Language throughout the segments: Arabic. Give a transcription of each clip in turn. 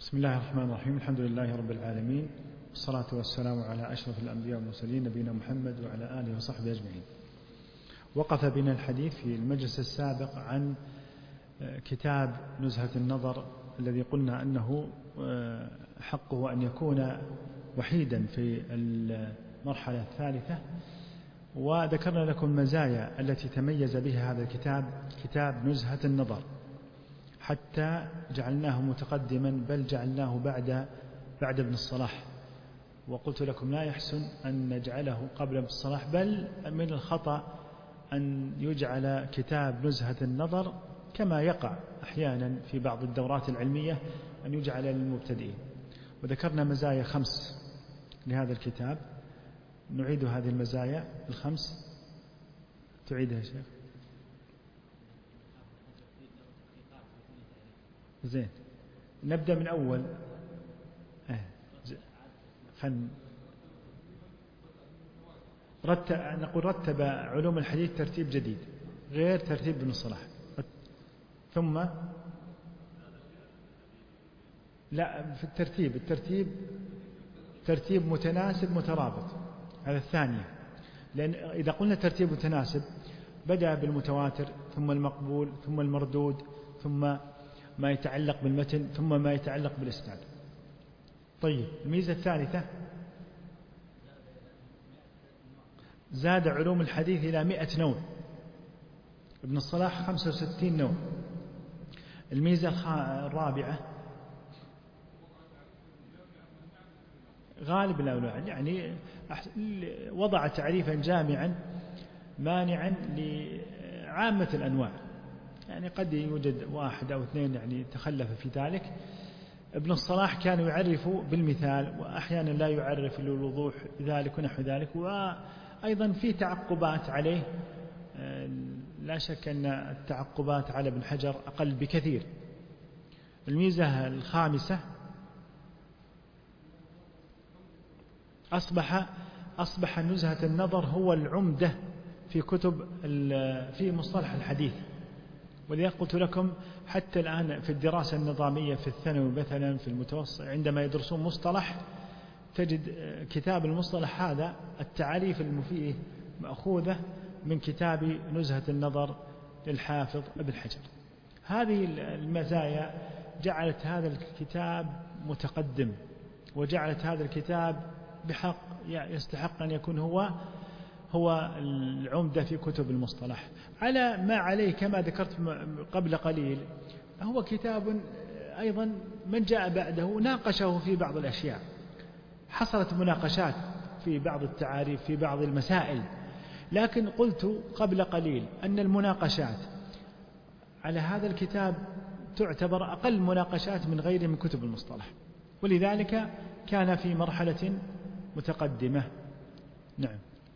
بسم الله الرحمن الرحيم. الحمد لله رب العالمين، والصلاة والسلام على أشرف الأنبياء والمرسلين نبينا محمد وعلى آله وصحبه أجمعين. وقف بنا الحديث في المجلس السابق عن كتاب نزهة النظر الذي قلنا أنه حقه أن يكون وحيدا في المرحلة الثالثة، وذكرنا لكم المزايا التي تميز بها هذا الكتاب، كتاب نزهة النظر، حتى جعلناه متقدما، بل جعلناه بعد ابن الصلاح. وقلت لكم لا يحسن أن نجعله قبل ابن الصلاح، بل من الخطأ أن يجعل كتاب نزهة النظر كما يقع أحيانا في بعض الدورات العلمية أن يجعل للمبتدئين. وذكرنا مزايا 5 لهذا الكتاب، نعيد هذه المزايا ال5. تعيدها يا شيخ؟ زين، نبدأ من أول. نقول رتب علوم الحديث ترتيب جديد غير ترتيب ابن الصلاح. ثم لا، في الترتيب ترتيب متناسب مترابط، هذا الثانية. لأن إذا قلنا ترتيب متناسب بدأ بالمتواتر، ثم المقبول، ثم المردود، ثم ما يتعلق بالمتن، ثم ما يتعلق بالإسناد. طيب، الميزة الثالثة زاد علوم الحديث إلى 100 نوع، ابن الصلاح 65 نوع. الميزة الرابعة غالب الأولى يعني وضع تعريفا جامعا مانعا لعامة الأنواع، يعني قد يوجد 1 أو 2 يعني تخلف في ذلك. ابن الصلاح كان يعرف بالمثال، وأحيانا لا يعرف للوضوح ذلك ونحو ذلك، وأيضا في تعقبات عليه. لا شك أن التعقبات على ابن حجر أقل بكثير. الميزة الخامسة أصبح نزهة النظر هو العمدة في كتب في مصطلح الحديث. ولذلك قلت لكم حتى الآن في الدراسة النظامية في الثانوي مثلا، في المتوسط، عندما يدرسون مصطلح تجد كتاب المصطلح هذا التعريف المفيد مأخوذة من كتاب نزهة النظر للحافظ ابن حجر. هذه المزايا جعلت هذا الكتاب متقدم، وجعلت هذا الكتاب بحق يستحق أن يكون هو العمدة في كتب المصطلح. على ما عليه كما ذكرت قبل قليل، هو كتاب أيضا من جاء بعده ناقشه في بعض الأشياء، حصلت مناقشات في بعض التعاريف في بعض المسائل، لكن قلت قبل قليل أن المناقشات على هذا الكتاب تعتبر أقل مناقشات من غيره من كتب المصطلح، ولذلك كان في مرحلة متقدمة. نعم.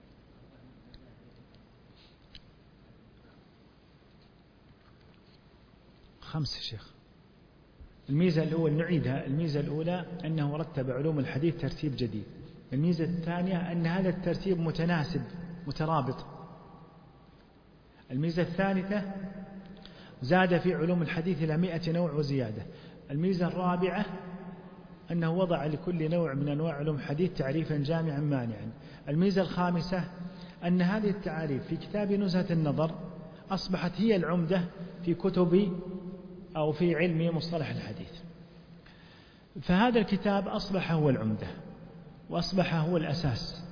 5 شيخ. الميزة الأولى نعيدها. الميزة الأولى أنه رتب علوم الحديث ترتيب جديد. الميزة الثانية أن هذا الترتيب متناسب مترابط. الميزة الثالثة زاد في علوم الحديث إلى 100 نوع وزيادة. الميزة الرابعة أنه وضع لكل نوع من أنواع علوم الحديث تعريفا جامعا مانعا. الميزة الخامسة أن هذه التعاريف في كتاب نزهة النظر أصبحت هي العمدة في كتب أو في علم مصطلح الحديث. فهذا الكتاب أصبح هو العمدة، وأصبح هو الأساس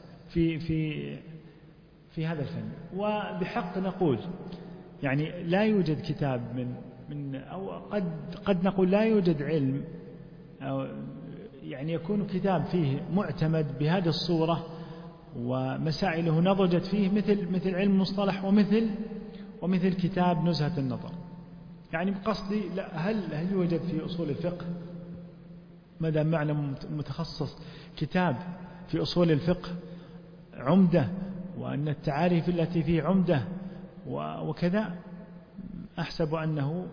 في هذا الفن. وبحق نقول يعني لا يوجد كتاب من أو قد نقول لا يوجد علم أو يعني يكون كتاب فيه معتمد بهذه الصورة ومسائله نضجت فيه مثل علم المصطلح ومثل كتاب نزهة النظر. يعني بقصدي هل يوجد في أصول الفقه ما دام معنا متخصص كتاب في أصول الفقه عمدة، وأن التعاريف التي فيه عمدة وكذا؟ أحسب أنه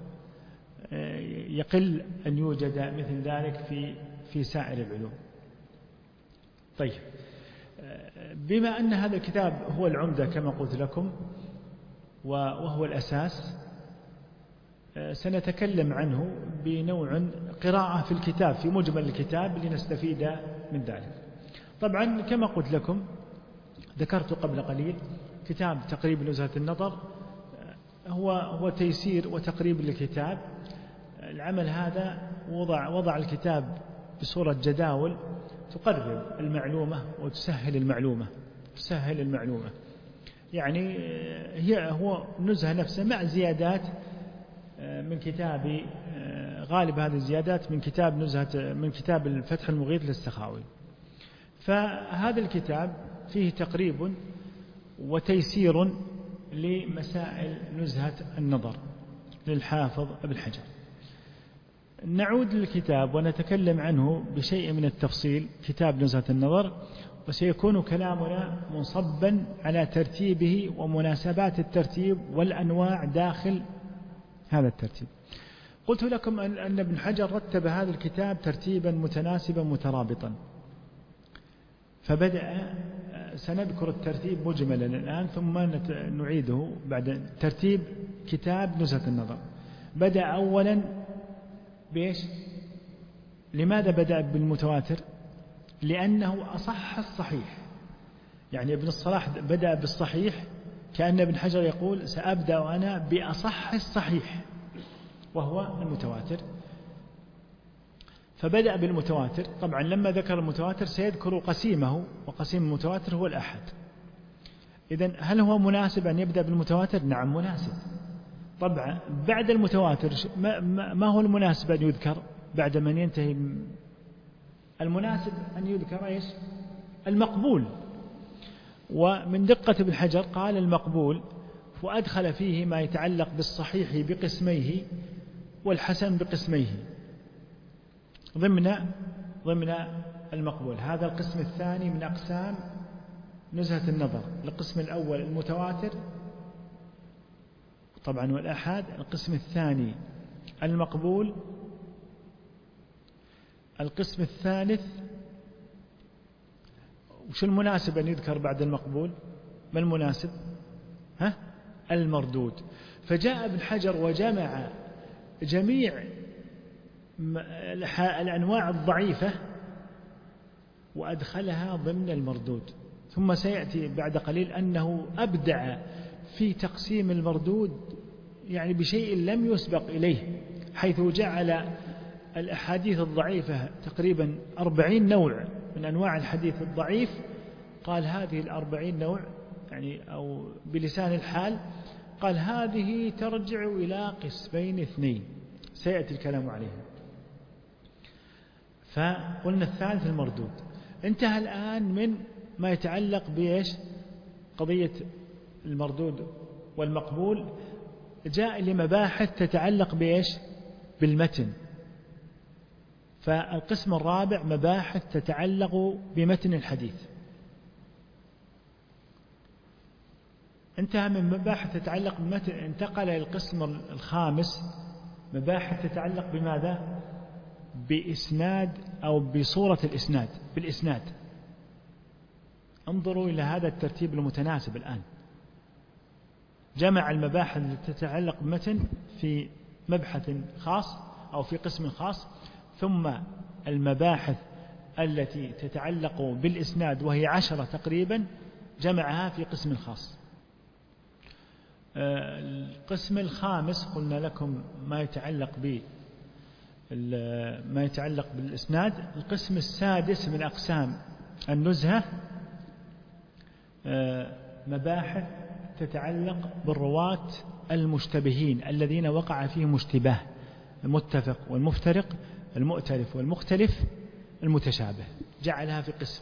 يقل أن يوجد مثل ذلك في سائر العلوم. طيب، بما أن هذا الكتاب هو العمدة كما قلت لكم وهو الأساس، سنتكلم عنه بنوع قراءة في الكتاب في مجمل الكتاب لنستفيد من ذلك. طبعا كما قلت لكم ذكرت قبل قليل كتاب تقريب نزهة النظر هو تيسير وتقريب للكتاب. العمل هذا وضع الكتاب بصورة جداول تقرب المعلومة وتسهل المعلومة. يعني هو نزهة نفسه مع زيادات من كتاب غالب هذه الزيادات من كتاب الفتح المغيث للسخاوي. فهذا الكتاب فيه تقريب وتيسير لمسائل نزهة النظر للحافظ ابن حجر. نعود للكتاب ونتكلم عنه بشيء من التفصيل، كتاب نزهة النظر، وسيكون كلامنا منصبا على ترتيبه ومناسبات الترتيب والأنواع داخل هذا الترتيب. قلت لكم أن ابن حجر رتب هذا الكتاب ترتيبا متناسبا مترابطا، فبدأ سنذكر الترتيب مجملا الآن ثم نعيده بعد ترتيب كتاب نزهة النظر. بدأ أولا بإيش؟ لماذا بدأ بالمتواتر؟ لأنه أصح الصحيح. يعني ابن الصلاح بدأ بالصحيح، كأن ابن حجر يقول سأبدأ أنا بأصح الصحيح وهو المتواتر. فبدأ بالمتواتر. طبعا لما ذكر المتواتر سيذكر قسيمه، وقسيم المتواتر هو الأحد. إذن هل هو مناسب أن يبدأ بالمتواتر؟ نعم مناسب. طبعا بعد المتواتر ما هو المناسب أن يذكر بعد من ينتهي؟ المناسب أن يذكر إيش؟ المقبول. ومن دقة ابن حجر قال المقبول، وأدخل فيه ما يتعلق بالصحيح بقسميه والحسن بقسميه ضمن المقبول. هذا القسم الثاني من أقسام نزهة النظر. القسم الأول المتواتر طبعا والأحاد. القسم الثاني المقبول. القسم الثالث وش المناسب أن يذكر بعد المقبول؟ ما المناسب؟ المردود. فجاء ابن حجر وجمع جميع الأنواع الضعيفة وأدخلها ضمن المردود. ثم سيأتي بعد قليل أنه أبدع في تقسيم المردود يعني بشيء لم يسبق إليه، حيث جعل الأحاديث الضعيفة تقريبا 40 نوع من أنواع الحديث الضعيف. قال هذه 40 نوع يعني أو بلسان الحال قال هذه ترجع إلى قسمين اثنين سيأتي الكلام عليها. فقلنا الثالث المردود. انتهى الآن من ما يتعلق بإيش؟ قضية المردود والمقبول. جاء لمباحث تتعلق بإيش؟ بالمتن. فالقسم الرابع مباحث تتعلق بمتن الحديث. انتهى من مباحث تتعلق بمتن، انتقل إلى القسم الخامس مباحث تتعلق بماذا؟ بإسناد أو بصورة الإسناد، بالإسناد. انظروا إلى هذا الترتيب المتناسب الآن. جمع المباحث التي تتعلق بمتن في مبحث خاص أو في قسم خاص، ثم المباحث التي تتعلق بالإسناد وهي 10 تقريبا جمعها في قسم خاص. القسم الخامس قلنا لكم ما يتعلق بالإسناد. القسم السادس من أقسام النزهة مباحث تتعلق بالرواة المشتبهين الذين وقع فيهم اشتباه، المتفق والمفترق، المؤتلف والمختلف، المتشابه، جعلها في قسم.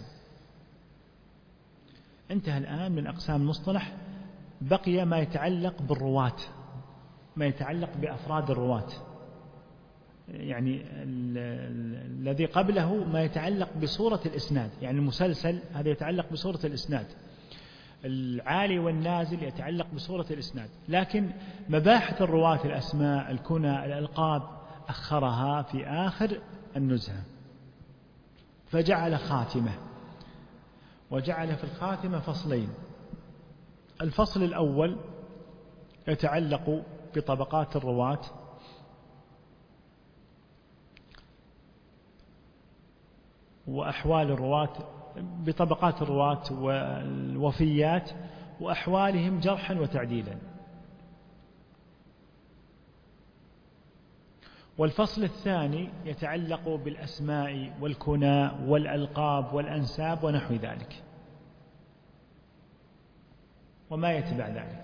انتهى الآن من أقسام المصطلح. بقي ما يتعلق بالرواة، ما يتعلق بأفراد الرواة. يعني الذي قبله ما يتعلق بصورة الإسناد، يعني المسلسل هذا يتعلق بصورة الإسناد، العالي والنازل يتعلق بصورة الإسناد. لكن مباحث الرواة الأسماء، الكنى، الألقاب أخرها في آخر النزهة. فجعل خاتمة، وجعل في الخاتمة فصلين. الفصل الأول يتعلق بطبقات الرواة، وأحوال الرواة بطبقات الرواة والوفيات وأحوالهم جرحا وتعديلا. والفصل الثاني يتعلق بالأسماء والكناء والألقاب والأنساب ونحو ذلك وما يتبع ذلك،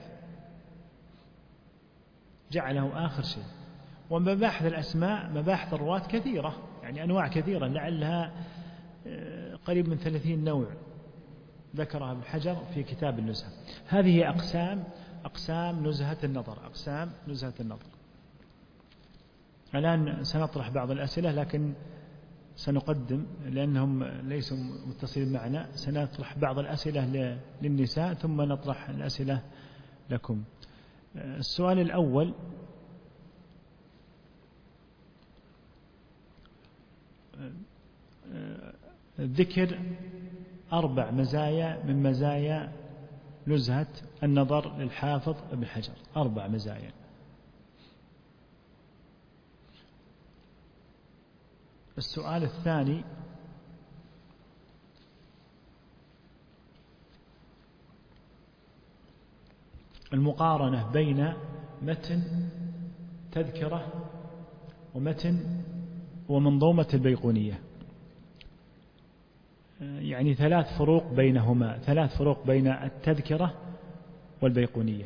جعله آخر شيء. ومباحث الأسماء مباحث الرواة كثيرة، يعني أنواع كثيرة، لعلها قريب من 30 نوع ذكرها ابن حجر في كتاب النزهة. هذه أقسام نزهة النظر، أقسام نزهة النظر. الآن سنطرح بعض الأسئلة، لكن سنقدم لأنهم ليسوا متصلين معنا، سنطرح بعض الأسئلة للنساء ثم نطرح الأسئلة لكم. السؤال الأول: ذكر 4 مزايا من مزايا نزهة النظر للحافظ ابن حجر، 4 مزايا. السؤال الثاني: المقارنة بين متن تذكرة ومتن ومنظومة البيقونية، يعني 3 فروق بينهما، 3 فروق بين التذكرة والبيقونية.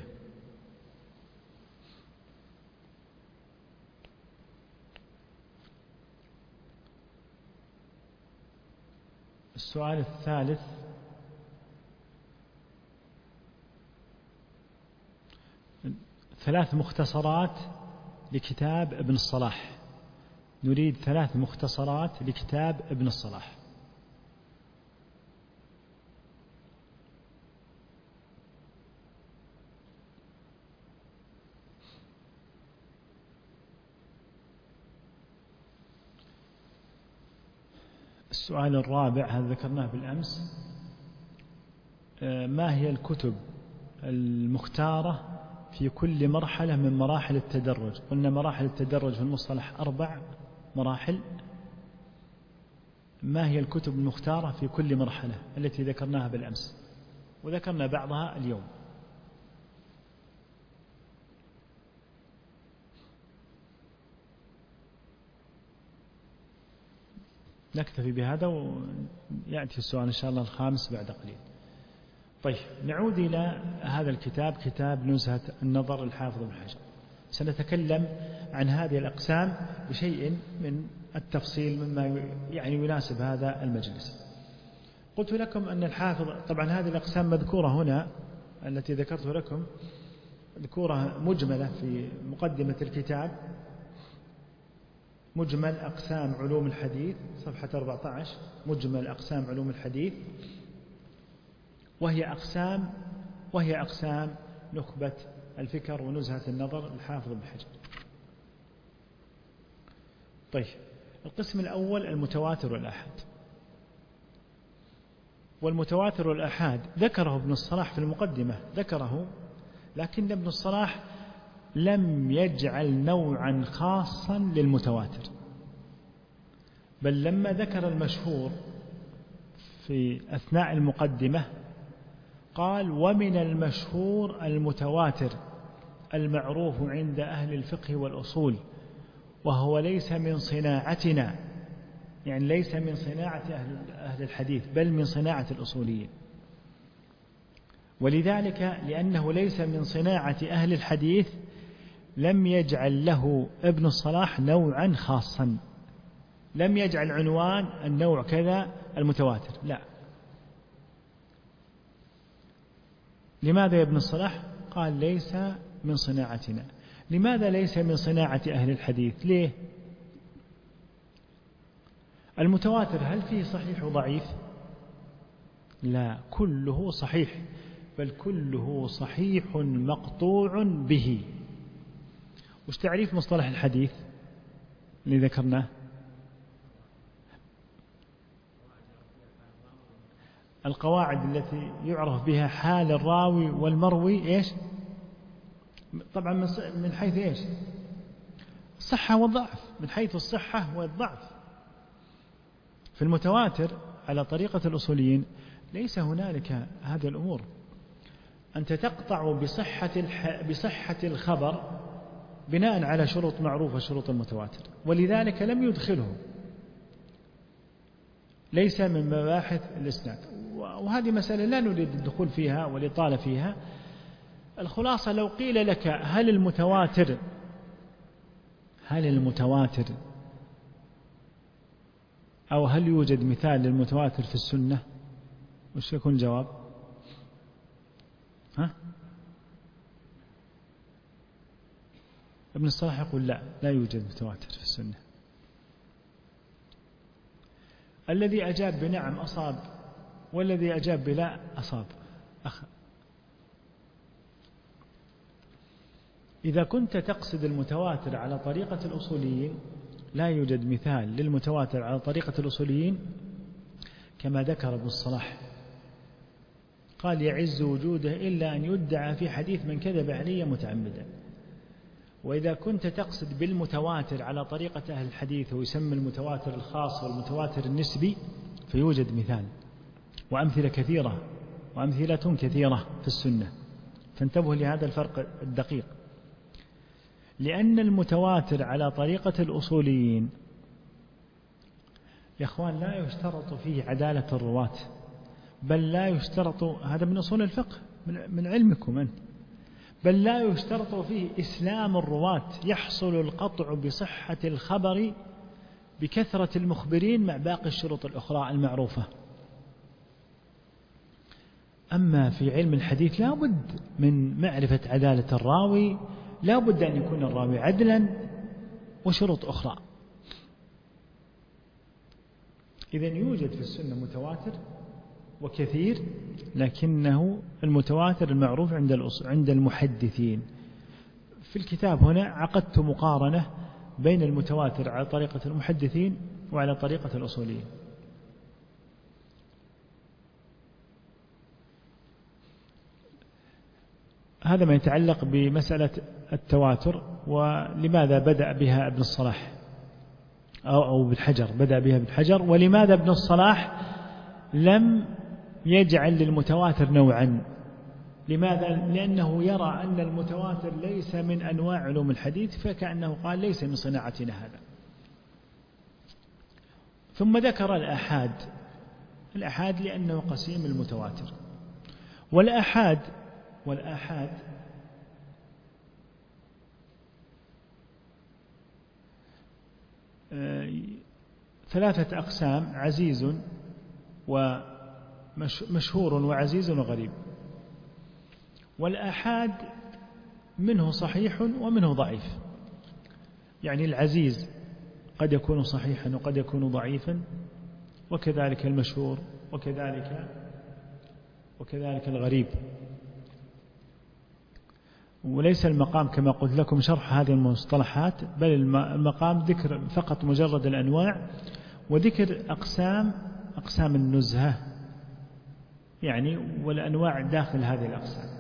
السؤال الثالث: ثلاث مختصرات لكتاب ابن الصلاح، نريد 3 مختصرات لكتاب ابن الصلاح. السؤال الرابع، هذا ذكرناه بالأمس: ما هي الكتب المختارة في كل مرحلة من مراحل التدرج؟ قلنا مراحل التدرج في المصطلح 4 مراحل. ما هي الكتب المختارة في كل مرحلة التي ذكرناها بالأمس، وذكرنا بعضها اليوم؟ نكتفي بهذا ويأتي السؤال إن شاء الله الخامس بعد قليل. طيب، نعود إلى هذا الكتاب، كتاب نزهة النظر للحافظ ابن حجر. سنتكلم عن هذه الأقسام بشيء من التفصيل مما يعني يناسب هذا المجلس. قلت لكم أن الحافظ، طبعا هذه الأقسام مذكورة هنا التي ذكرت لكم، مذكورة مجملة في مقدمة الكتاب، مجمل أقسام علوم الحديث صفحة 14، مجمل أقسام علوم الحديث، وهي أقسام نخبة الفكر ونزهة النظر الحافظ ابن حجر. طيب، القسم الأول المتواتر والآحاد. والمتواتر والآحاد ذكره ابن الصلاح في المقدمة، ذكره، لكن ابن الصلاح لم يجعل نوعا خاصا للمتواتر، بل لما ذكر المشهور في أثناء المقدمة قال: ومن المشهور المتواتر المعروف عند أهل الفقه والأصول، وهو ليس من صناعتنا، يعني ليس من صناعة أهل الحديث بل من صناعة الأصوليين. ولذلك لأنه ليس من صناعة أهل الحديث لم يجعل له ابن الصلاح نوعا خاصا، لم يجعل عنوان النوع كذا المتواتر، لا. لماذا يا ابن الصلاح؟ قال: ليس من صناعتنا. لماذا ليس من صناعة أهل الحديث؟ ليه؟ المتواتر هل فيه صحيح وضعيف؟ لا، كله صحيح، بل كله صحيح مقطوع به. وش تعريف مصطلح الحديث اللي ذكرناه؟ القواعد التي يعرف بها حال الراوي والمروي، إيش؟ طبعا من حيث إيش؟ الصحة والضعف، من حيث الصحة والضعف. في المتواتر على طريقة الأصوليين ليس هنالك هذه الأمور. أنت تقطع بصحة الخبر بناء على شروط معروفة، شروط المتواتر، ولذلك لم يدخله، ليس من مباحث الإسناد. وهذه مسألة لا نريد الدخول فيها والإطالة فيها. الخلاصة لو قيل لك هل المتواتر أو هل يوجد مثال للمتواتر في السنة، وش يكون الجواب؟ ابن الصلاح يقول لا يوجد متواتر في السنة. الذي أجاب بنعم أصاب، والذي أجاب بلا أصاب. إذا كنت تقصد المتواتر على طريقة الأصوليين، لا يوجد مثال للمتواتر على طريقة الأصوليين كما ذكر ابن الصلاح، قال يعز وجوده إلا أن يدعى في حديث من كذب علي متعمدا. وإذا كنت تقصد بالمتواتر على طريقة أهل الحديث ويسمى المتواتر الخاص والمتواتر النسبي، فيوجد مثال وأمثلة كثيرة في السنة. فانتبهوا لهذا الفرق الدقيق، لأن المتواتر على طريقة الأصوليين يا أخوان لا يشترط فيه عدالة الرواة، بل لا يشترط، هذا من أصول الفقه من علمكم أنت، بل لا يشترط فيه إسلام الرواة، يحصل القطع بصحة الخبر بكثرة المخبرين مع باقي الشروط الأخرى المعروفة. أما في علم الحديث لا بد من معرفة عدالة الراوي، لا بد أن يكون الراوي عدلا، وشروط أخرى. إذن يوجد في السنة متواتر وكثير، لكنه المتواتر المعروف عند المحدثين. في الكتاب هنا عقدت مقارنة بين المتواتر على طريقة المحدثين وعلى طريقة الأصوليين. هذا ما يتعلق بمسألة التواتر، ولماذا بدأ بها ابن الصلاح أو بالحجر، بدأ بها بالحجر، ولماذا ابن الصلاح لم يجعل للمتواتر نوعا. لماذا؟ لأنه يرى أن المتواتر ليس من أنواع علوم الحديث، فكأنه قال ليس من صناعتنا هذا. ثم ذكر الأحاد لأنه قسيم المتواتر. والأحاد ثلاثة أقسام: عزيز ومشهور وعزيز وغريب. والآحاد منه صحيح ومنه ضعيف، يعني العزيز قد يكون صحيحا وقد يكون ضعيفا، وكذلك المشهور وكذلك الغريب. وليس المقام كما قلت لكم شرح هذه المصطلحات، بل المقام ذكر فقط مجرد الأنواع، وذكر أقسام النزهة يعني، والأنواع داخل هذه الأقسام.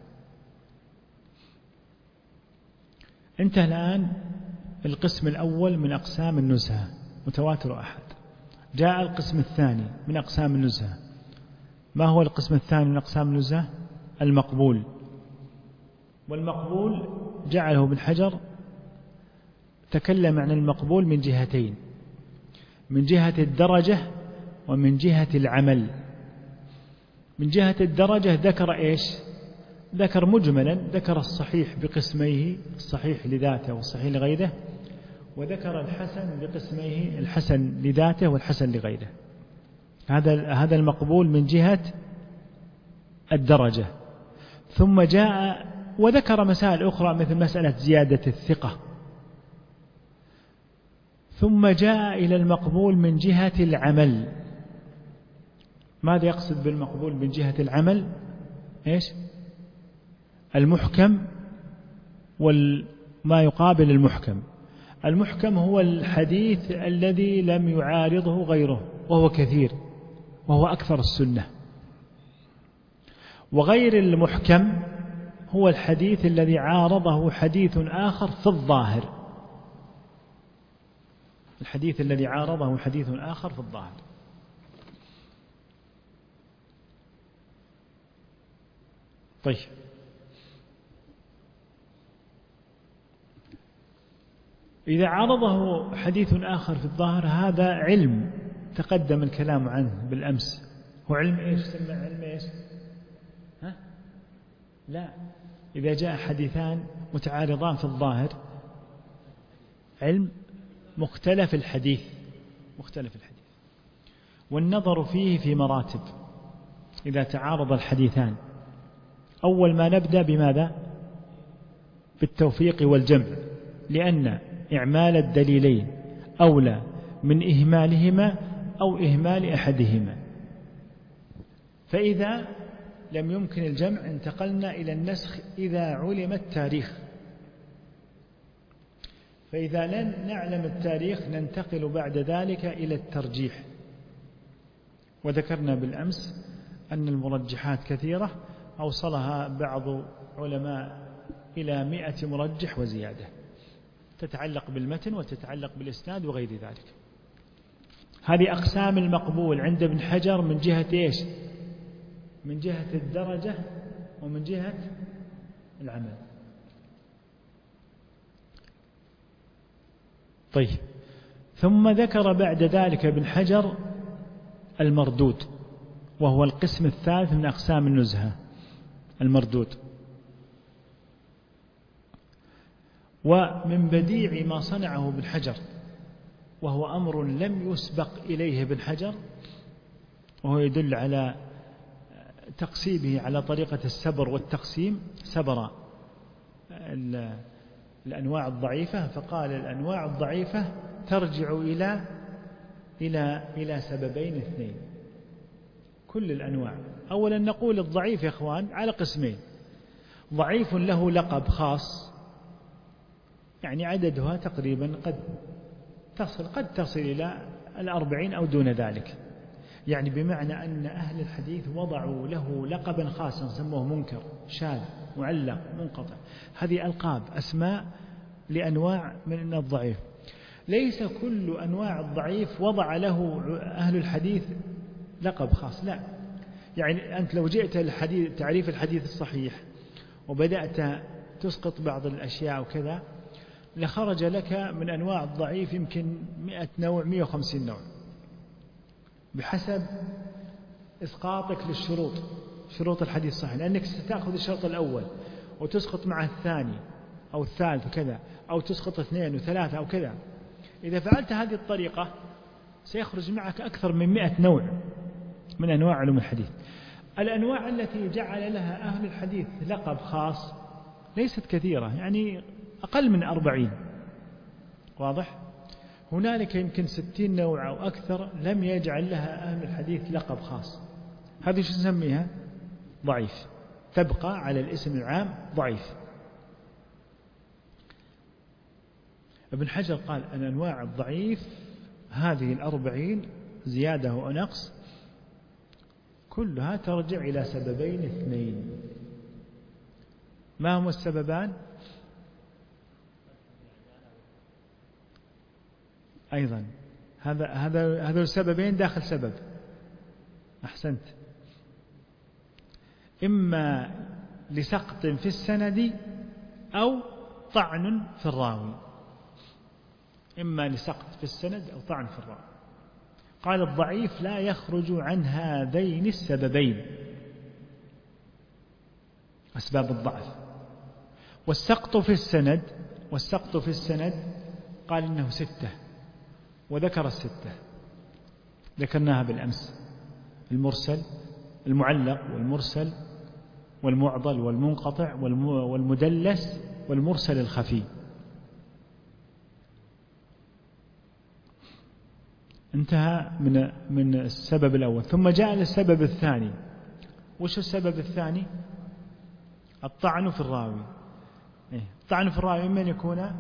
انتهى الآن القسم الأول من أقسام النزهة، متواتر وأحاد. جاء القسم الثاني من أقسام النزهة. ما هو القسم الثاني من أقسام النزهة؟ المقبول. والمقبول جعله ابن حجر، تكلم عن المقبول من جهتين: من جهة الدرجة ومن جهة العمل. من جهة الدرجة ذكر إيش؟ ذكر مجملا، ذكر الصحيح بقسميه: الصحيح لذاته والصحيح لغيره، وذكر الحسن بقسميه: الحسن لذاته والحسن لغيره. هذا المقبول من جهة الدرجة. ثم جاء وذكر مسائل أخرى مثل مسألة زيادة الثقة. ثم جاء إلى المقبول من جهة العمل. ماذا يقصد بالمقبول من جهة العمل؟ إيش؟ المحكم وما يقابل المحكم. المحكم هو الحديث الذي لم يعارضه غيره، وهو كثير، وهو أكثر السنة. وغير المحكم هو الحديث الذي عارضه حديث آخر في الظاهر. الحديث الذي عارضه حديث آخر في الظاهر. طيب، إذا عارضه حديث آخر في الظاهر هذا علم تقدم الكلام عنه بالأمس. هو علم إيش؟ سمى علم إيش؟ ها؟ لا، إذا جاء حديثان متعارضان في الظاهر علم مختلف الحديث. والنظر فيه في مراتب. إذا تعارض الحديثان أول ما نبدأ بماذا؟ بالتوفيق والجمع، لأن إعمال الدليلين أولى من إهمالهما أو إهمال أحدهما. فإذا لم يمكن الجمع انتقلنا إلى النسخ إذا علم التاريخ. فإذا لم نعلم التاريخ ننتقل بعد ذلك إلى الترجيح. وذكرنا بالأمس أن المرجحات كثيرة أوصلها بعض علماء إلى 100 مرجح وزيادة، تتعلق بالمتن وتتعلق بالإسناد وغير ذلك. هذه أقسام المقبول عند ابن حجر من جهة إيش؟ من جهة الدرجة ومن جهة العمل. طيب، ثم ذكر بعد ذلك ابن حجر المردود، وهو القسم الثالث من أقسام النزهة، المردود. ومن بديع ما صنعه ابن حجر، وهو أمر لم يسبق إليه ابن حجر، وهو يدل على تقسيمه على طريقة السبر والتقسيم. سبر الأنواع الضعيفة فقال الأنواع الضعيفة ترجع إلى سببين اثنين. كل الأنواع، أولا نقول الضعيف يا أخوان على قسمين: ضعيف له لقب خاص، يعني عددها تقريبا قد تصل إلى 40 أو دون ذلك، يعني بمعنى أن أهل الحديث وضعوا له لقبا خاصا سموه منكر، شاذ، معلق، منقطع. هذه ألقاب، أسماء لأنواع من الضعيف. ليس كل أنواع الضعيف وضع له أهل الحديث لقب خاص، لا. يعني أنت لو جئت الحديث تعريف الحديث الصحيح وبدأت تسقط بعض الأشياء وكذا لخرج لك من أنواع الضعيف يمكن 100 نوع، 150 نوع، بحسب إسقاطك للشروط، شروط الحديث الصحيح، لأنك ستأخذ الشرط الأول وتسقط معه الثاني أو الثالث وكذا، أو تسقط 2 و3 أو كذا. إذا فعلت هذه الطريقة سيخرج معك أكثر من 100 نوع من أنواع علوم الحديث. الأنواع التي جعل لها أهل الحديث لقب خاص ليست كثيرة، يعني أقل من 40. واضح؟ هنالك يمكن 60 نوع أو أكثر لم يجعل لها أهل الحديث لقب خاص. هذه شو نسميها؟ ضعيف، تبقى على الاسم العام ضعيف. ابن حجر قال أن أنواع الضعيف هذه 40 زيادة ونقص كلها ترجع إلى سببين اثنين. ما هما السببان؟ أيضا هذا السببين داخل سبب. أحسنت. إما لسقط في السند أو طعن في الراوي. إما لسقط في السند أو طعن في الراوي. قال الضعيف لا يخرج عن هذين السببين، أسباب الضعف. والسقط في السند قال إنه 6، وذكر 6 ذكرناها بالأمس: المرسل، المعلق، والمرسل، والمعضل، والمنقطع، والمدلس، والمرسل الخفي. انتهى من السبب الأول. ثم جاء للسبب الثاني. وش السبب الثاني؟ الطعن في الراوي. الطعن في الراوي من يكون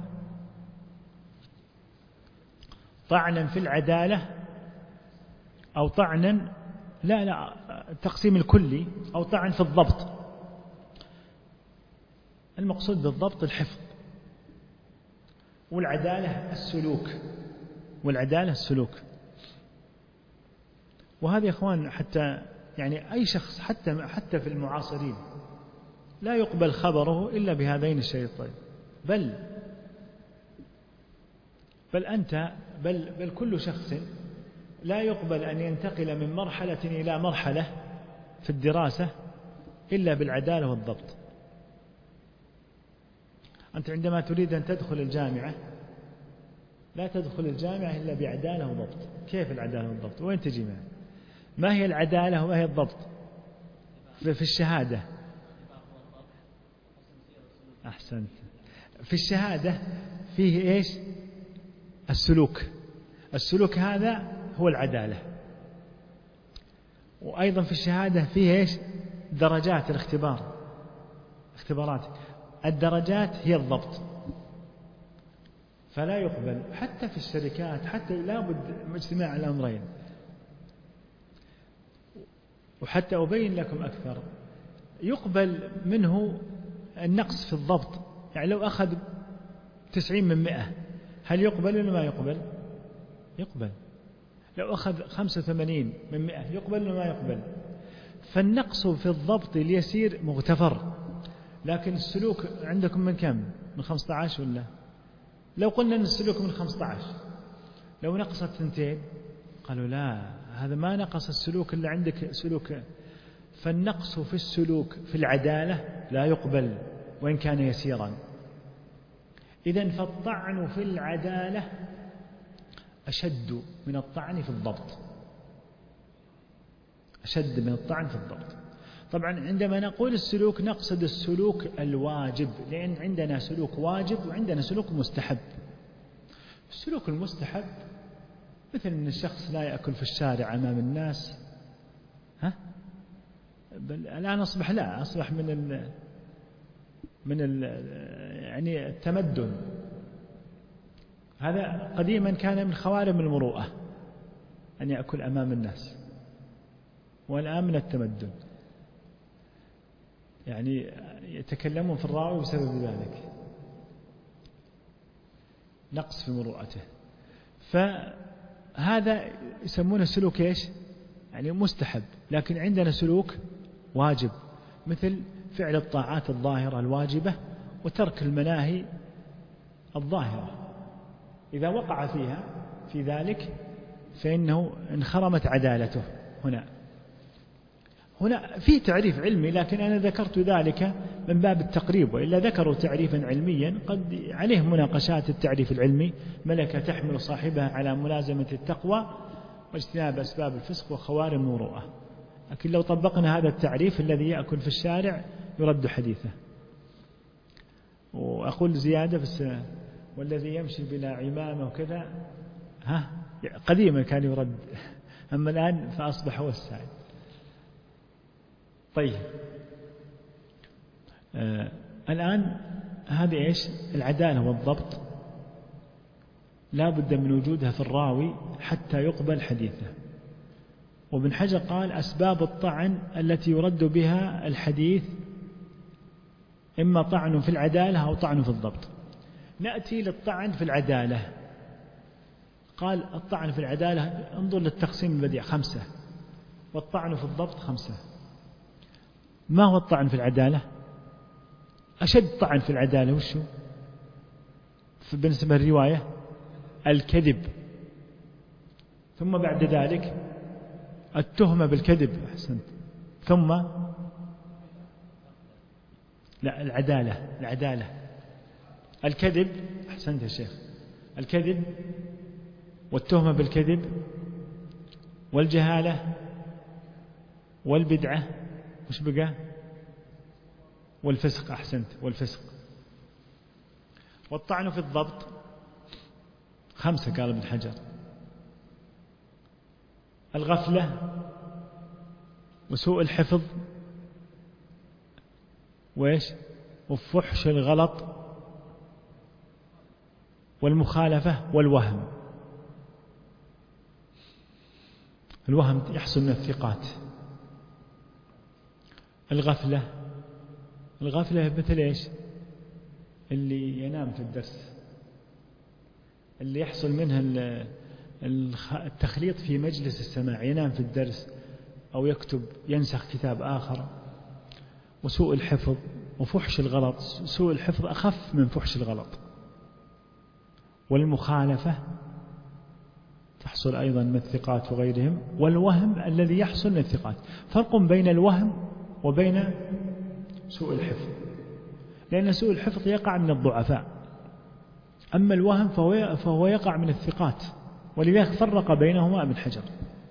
طعنا في العدالة، أو طعنا لا التقسيم الكلي، أو طعن في الضبط. المقصود بالضبط الحفظ، والعدالة السلوك. والعدالة السلوك. وهذا يا إخوان حتى يعني أي شخص حتى في المعاصرين لا يقبل خبره إلا بهذين الشيطين. بل كل شخص لا يقبل أن ينتقل من مرحلة إلى مرحلة في الدراسة إلا بالعدالة والضبط. أنت عندما تريد أن تدخل الجامعة لا تدخل الجامعة إلا بعدالة وضبط. كيف العدالة والضبط؟ وين تجي معه؟ ما هي العدالة وما هي الضبط؟ في الشهادة. أحسنت. في الشهادة فيه إيش؟ السلوك هذا هو العدالة. وأيضا في الشهادة فيه إيش؟ درجات اختبارات. الدرجات هي الضبط. فلا يقبل حتى في الشركات، حتى لا بد من اجتماع الأمرين. وحتى أبين لكم أكثر، يقبل منه النقص في الضبط. يعني لو أخذ 90 من 100 هل يقبل ولا ما يقبل؟ يقبل. لو أخذ 85 من 100 يقبل ولا ما يقبل؟ فالنقص في الضبط اليسير مغتفر. لكن السلوك عندكم من كم؟ من 15 ولا؟ لو قلنا أن السلوك من 15 لو نقصت 2 قالوا لا، هذا ما نقص السلوك إلا عندك سلوك. فالنقص في السلوك في العدالة لا يقبل وإن كان يسيرا. إذن فالطعن في العدالة أشد من الطعن في الضبط. أشد من الطعن في الضبط. طبعا عندما نقول السلوك نقصد السلوك الواجب، لأن عندنا سلوك واجب وعندنا سلوك مستحب. السلوك المستحب مثل أن الشخص لا يأكل في الشارع أمام الناس. بل الآن أصبح من يعني التمدن. هذا قديما كان من خوارم المروءة أن يأكل أمام الناس، والآن من التمدن. يعني يتكلمون في الراوي بسبب ذلك، نقص في مروءته. فهذا يسمونه سلوك إيش؟ يعني مستحب. لكن عندنا سلوك واجب، مثل فعل الطاعات الظاهرة الواجبة وترك المناهي الظاهرة. إذا وقع في ذلك فإنه انخرمت عدالته. هنا في تعريف علمي، لكن أنا ذكرت ذلك من باب التقريب، وإلا ذكروا تعريفا علميا قد عليه مناقشات. التعريف العلمي ملكة تحمل صاحبها على ملازمة التقوى واجتناب أسباب الفسق وخوارم المروءة. لكن لو طبقنا هذا التعريف، الذي يأكل في الشارع يرد حديثه. وأقول زيادة بس، والذي يمشي بلا عمامة وكذا قديما كان يرد، أما الآن فأصبح هو السائد. طيب الآن هذه إيش؟ العدالة والضبط لا بد من وجودها في الراوي حتى يقبل حديثه. وابن حجر قال أسباب الطعن التي يرد بها الحديث إما طعن في العدالة أو طعن في الضبط. نأتي للطعن في العدالة. قال الطعن في العدالة انظر للتقسيم البديع 5، والطعن في الضبط 5. ما هو الطعن في العدالة؟ أشد طعن في العدالة وشو؟ بالنسبة للرواية الكذب، ثم بعد ذلك التهمة بالكذب. أحسنت. ثم لا، العدالة الكذب. أحسنت يا شيخ. الكذب والتهمة بالكذب والجهالة والبدعة، وش بقى؟ والفسق. أحسنت، والفسق. والطعن في الضبط 5 قال ابن حجر: الغفلة وسوء الحفظ وإيش؟ وفحش الغلط والمخالفة والوهم. الوهم يحصل من الثقات. الغفلة مثل إيش؟ اللي ينام في الدرس، اللي يحصل منها التخليط في مجلس السماع، ينام في الدرس أو يكتب ينسخ كتاب آخر، وسوء الحفظ وفحش الغلط. سوء الحفظ أخف من فحش الغلط، والمخالفة تحصل أيضا من الثقات وغيرهم، والوهم الذي يحصل من الثقات. فرق بين الوهم وبين سوء الحفظ، لأن سوء الحفظ يقع من الضعفاء، أما الوهم فهو يقع من الثقات، ولذلك فرق بينهما ابن حجر.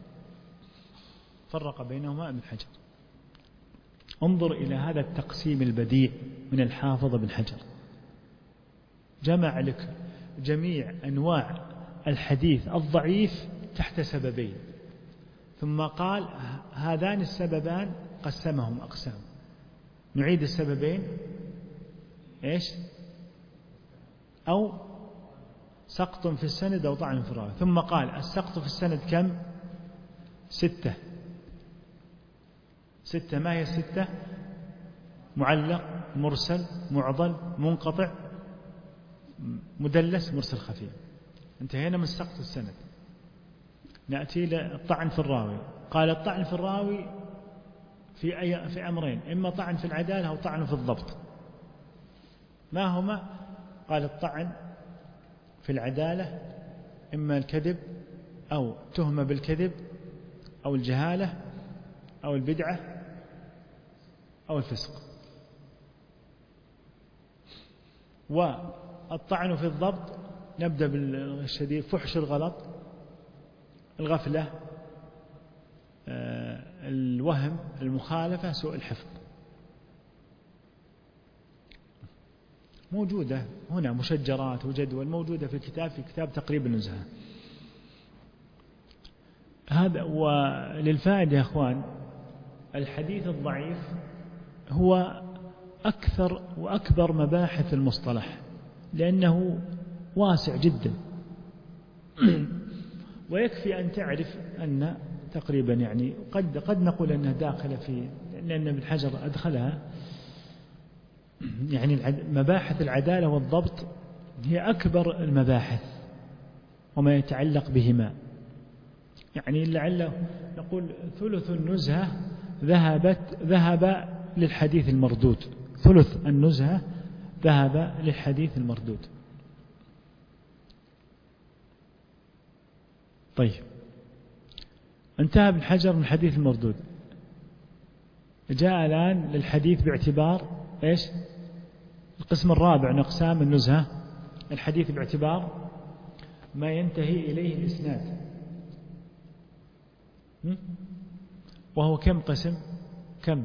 انظر إلى هذا التقسيم البديع من الحافظ ابن حجر، جمع لك جميع أنواع الحديث الضعيف تحت سببين، ثم قال هذان السببان قسمهم أقسام. نعيد السببين إيش؟ أو سقط في السند أو طعن في الراوي. ثم قال السقط في السند كم؟ 6. ما هي 6؟ معلق، مرسل، معضل، منقطع، مدلس، مرسل خفي. انتهينا من سقط السند. نأتي للطعن في الراوي. قال الطعن في الراوي في أمرين، إما طعن في العدالة أو طعن في الضبط. ما هما؟ قال الطعن في العدالة إما الكذب أو تهمة بالكذب أو الجهالة أو البدعة أو الفسق. والطعن في الضبط نبدأ بالشديد: فحش الغلط، الغفلة، الوهم، المخالفة، سوء الحفظ. موجودة هنا مشجرات وجدول موجودة في كتاب تقريب النزهة. هذا. وللفائدة يا أخوان، الحديث الضعيف هو أكثر وأكبر مباحث المصطلح، لأنه واسع جدا. ويكفي أن تعرف أن تقريبا يعني قد نقول أنها داخلة في، لأن ابن حجر أدخلها، يعني مباحث العدالة والضبط هي أكبر المباحث وما يتعلق بهما. يعني لعله نقول ثلث النزهة ذهب للحديث المردود، ثلث النزهة ذهب للحديث المردود. طيب، انتهى ابن حجر من الحديث المردود، جاء الآن للحديث باعتبار إيش؟ القسم الرابع من أقسام النزهة، الحديث باعتبار ما ينتهي إليه الإسناد. وهو كم قسم؟ كم؟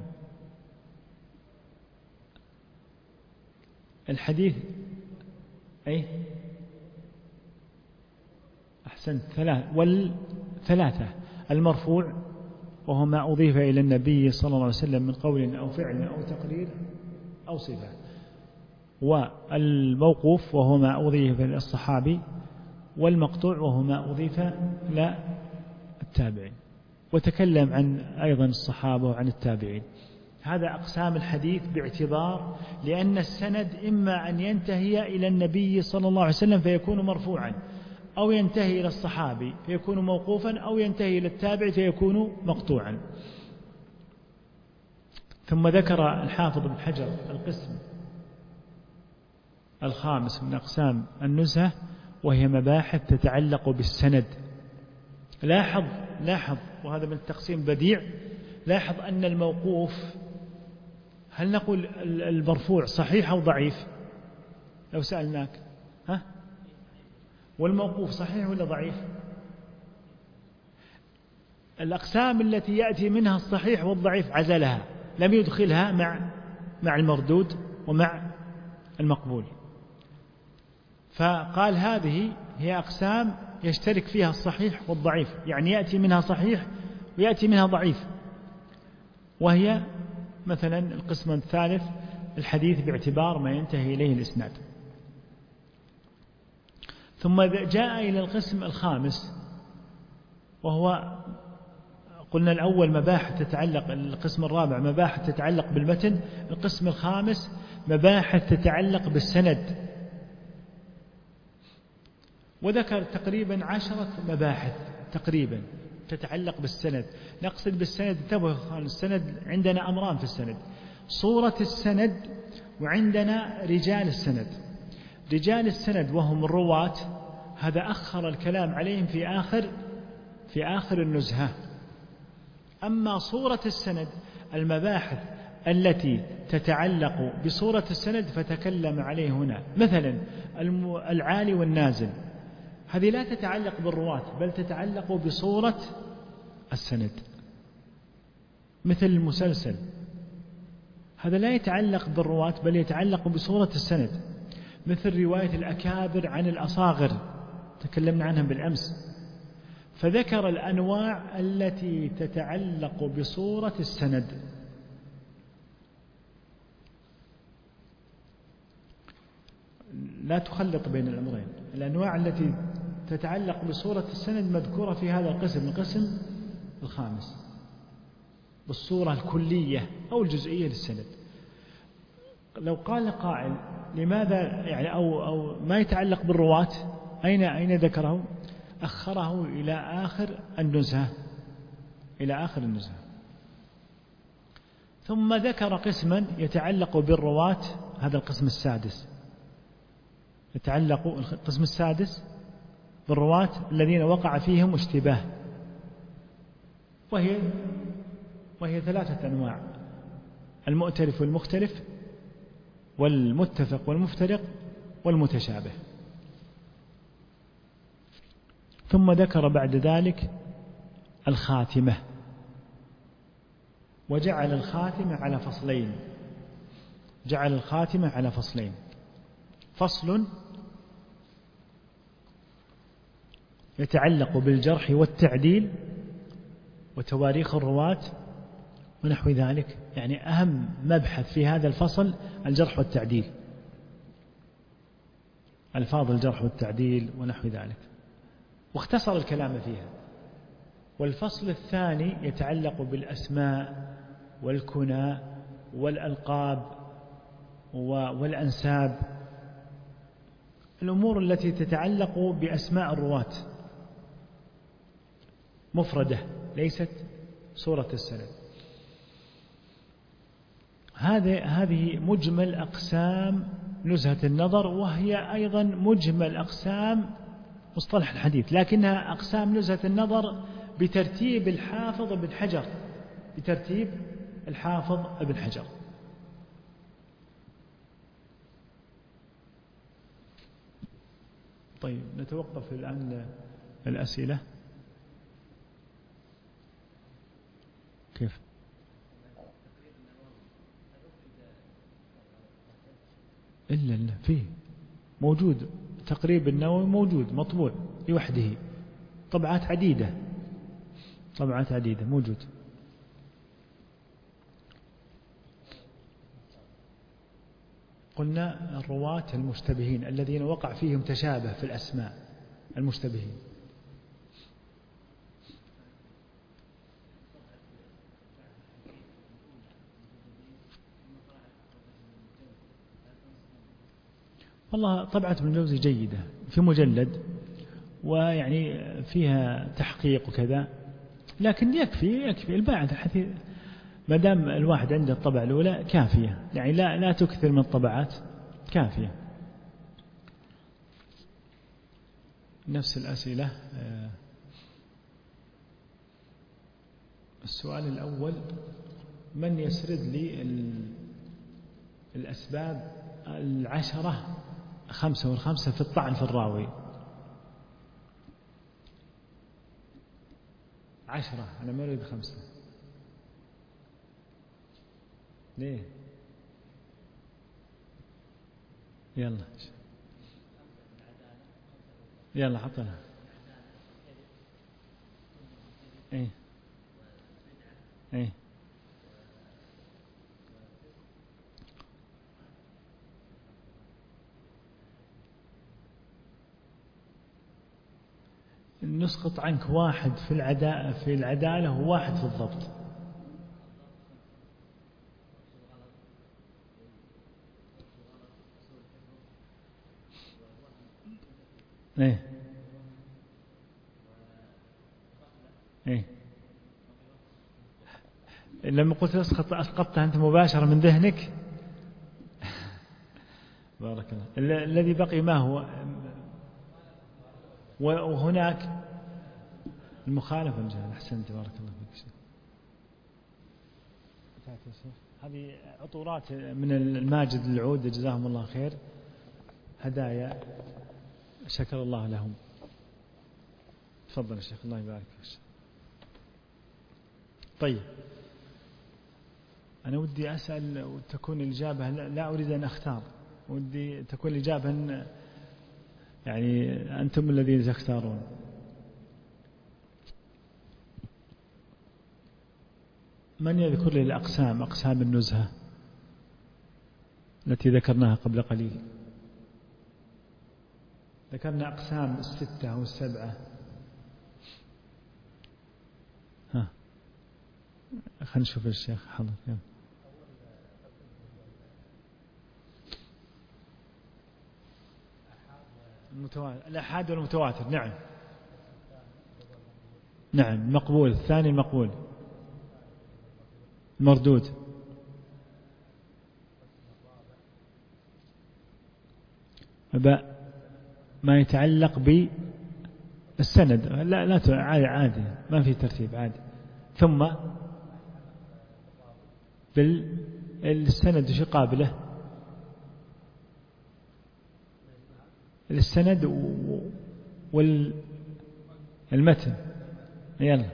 الحديث أي أحسنت، 3. المرفوع وهو ما أضيف إلى النبي صلى الله عليه وسلم من قول أو فعل أو تقرير أو صفة. والموقوف وهو ما أضيف إلى الصحابي. والمقطوع وهو ما أضيف إلى التابعين. وتكلم عن أيضا الصحابة وعن التابعين. هذا أقسام الحديث باعتبار، لأن السند إما أن ينتهي إلى النبي صلى الله عليه وسلم فيكون مرفوعا، أو ينتهي إلى الصحابي فيكون موقوفا، أو ينتهي إلى التابع فيكون مقطوعا. ثم ذكر الحافظ ابن حجر القسم الخامس من أقسام النزهة، وهي مباحث تتعلق بالسند. لاحظ وهذا من التقسيم بديع، لاحظ أن الموقوف، هل نقول المرفوع صحيح أو ضعيف؟ لو سألناك والموقوف صحيح ولا ضعيف؟ الأقسام التي يأتي منها الصحيح والضعيف عزلها، لم يدخلها مع المردود ومع المقبول. فقال هذه هي أقسام يشترك فيها الصحيح والضعيف، يعني يأتي منها صحيح ويأتي منها ضعيف. وهي مثلا القسم الثالث الحديث باعتبار ما ينتهي إليه الإسناد. ثم جاء إلى القسم الخامس، وهو قلنا الأول مباحث تتعلق، القسم الرابع مباحث تتعلق بالمتن، القسم الخامس مباحث تتعلق بالسند. وذكر تقريبا 10 مباحث تقريبا تتعلق بالسند. نقصد بالسند، انتبهوا، السند عندنا أمران في السند: صورة السند، وعندنا رجال السند. رجال السند وهم الرواة، هذا أخر الكلام عليهم في آخر النزهة. أما صورة السند، المباحث التي تتعلق بصورة السند فتكلم عليه هنا، مثلا العالي والنازل، هذه لا تتعلق بالرواة بل تتعلق بصورة السند. مثل المسلسل، هذا لا يتعلق بالرواة بل يتعلق بصورة السند. مثل رواية الأكابر عن الأصاغر، تكلمنا عنها بالأمس، فذكر الأنواع التي تتعلق بصورة السند. لا تخلط بين الأمرين. الأنواع التي تتعلق بصورة السند مذكورة في هذا القسم الخامس، بالصورة الكلية أو الجزئية للسند. لو قال قائل لماذا يعني أو ما يتعلق بالرواة، أين ذكره؟ أخره إلى آخر النزهة، ثم ذكر قسما يتعلق بالرواة، هذا القسم السادس. يتعلق القسم السادس بالرواة الذين وقع فيهم اشتباه، وهي 3 أنواع: المؤتلف والمختلف، والمتفق والمفترق، والمتشابه. ثم ذكر بعد ذلك الخاتمة، وجعل الخاتمة على فصلين. فصل يتعلق بالجرح والتعديل وتواريخ الرواة ونحو ذلك، يعني أهم مبحث في هذا الفصل الجرح والتعديل، ألفاظ الجرح والتعديل ونحو ذلك، واختصر الكلام فيها. والفصل الثاني يتعلق بالأسماء والكنى والألقاب والأنساب، الأمور التي تتعلق بأسماء الرواة مفردة ليست صورة السند. هذه مجمل أقسام نزهة النظر، وهي أيضا مجمل أقسام مصطلح الحديث، لكنها أقسام نزهة النظر بترتيب الحافظ ابن حجر. طيب، نتوقف الآن الأسئلة. كيف؟ إلا فيه موجود، تقريب النووي موجود مطبوع لوحده، طبعات عديدة موجود. قلنا الرواة المشتبهين الذين وقع فيهم تشابه في الأسماء، المشتبهين. والله طبعة ابن الجوزي جيدة في مجلد، ويعني فيها تحقيق وكذا، لكن يكفي الباعث الحديث ما دام الواحد عنده الطبعة الأولى كافية، يعني لا تكثر من الطبعات، كافية. نفس الأسئلة. السؤال الأول: من يسرد لي الأسباب 10 5 و5 في الطعن في الراوي؟ 10، أنا ما أريد 5. ليه؟ يلا حطنا. ايه نسقط عنك 1 في العدالة و1 في الضبط. ايه لما قلت أسقطتها أنت مباشرة من ذهنك. بارك الله. الذي بقي ما هو؟ وهناك المخالفة الجهل. أحسنت بارك الله فيك. هذه عطورات من الماجد العود جزاهم الله خير، هدايا شكر الله لهم. تفضل الشيخ الله يبارك فيك. طيب أنا ودي أسأل وتكون الإجابة، لا أريد أن أختار، ودي تكون الإجابة يعني أنتم الذين تختارون. من يذكر لي الأقسام، أقسام النزهة التي ذكرناها قبل قليل؟ ذكرنا أقسام 6 أو 7. ها خلينا نشوف الشيخ حاضر. الأحاد والمتواتر. نعم نعم. مقبول. الثاني المقبول. مردود. ما يتعلق بالسند لا عادي ما في ترتيب عادي. ثم بالسند شو قابله؟ السند والمتن. يلا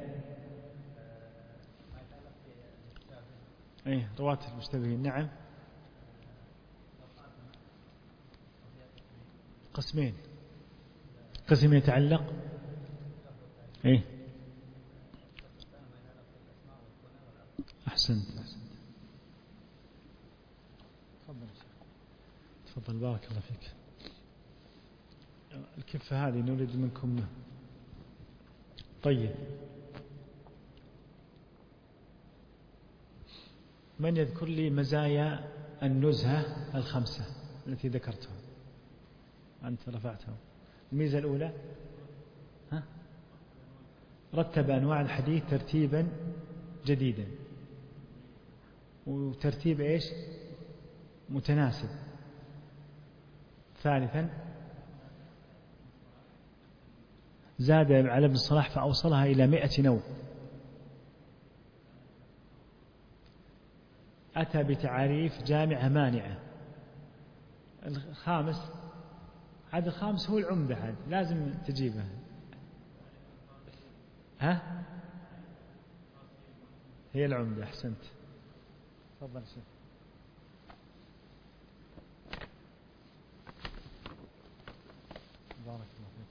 ايه رواة المشتبهين. نعم قسمين. قسم يتعلق ايه. احسنت. تفضل بارك الله فيك. الكفة هذه نريد منكم. طيب من يذكر لي مزايا النزهة 5 التي ذكرتها؟ أنت رفعتها. الميزة الأولى رتب أنواع الحديث ترتيبا جديدا، وترتيب إيش؟ متناسب. ثالثا زاد على ابن الصلاح فأوصلها إلى 100 نوع. أتى بتعاريف جامعة مانعة. الخامس، هذا الخامس هو العمدة، هذا لازم تجيبه. ها هي العمدة. أحسنت. تفضل شيخ. بارك الله فيك.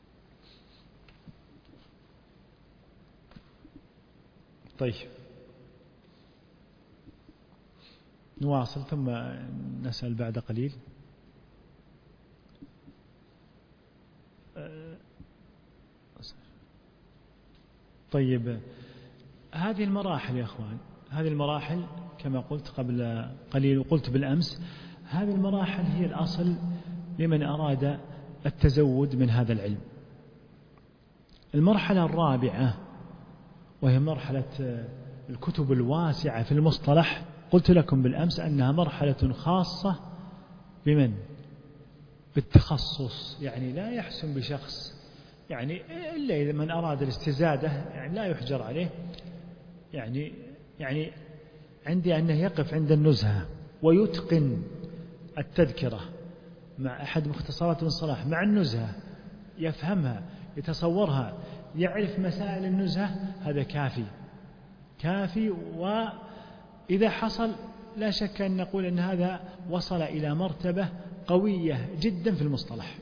طيب نواصل ثم نسأل بعد قليل. طيب هذه المراحل يا أخوان، هذه المراحل كما قلت قبل قليل وقلت بالأمس، هذه المراحل هي الأصل لمن أراد التزود من هذا العلم. المرحلة الرابعة وهي مرحلة الكتب الواسعة في المصطلح، قلت لكم بالأمس أنها مرحلة خاصة بمن؟ بالتخصص، يعني لا يحسن بشخص، يعني إلا إذا من أراد الاستزادة يعني لا يحجر عليه. يعني عندي أنه يقف عند النزهة ويتقن التذكرة مع أحد مختصرات ابن صلاح مع النزهة، يفهمها يتصورها يعرف مسائل النزهة، هذا كافي. وإذا حصل لا شك أن نقول أن هذا وصل إلى مرتبة قوية جدا في المصطلح،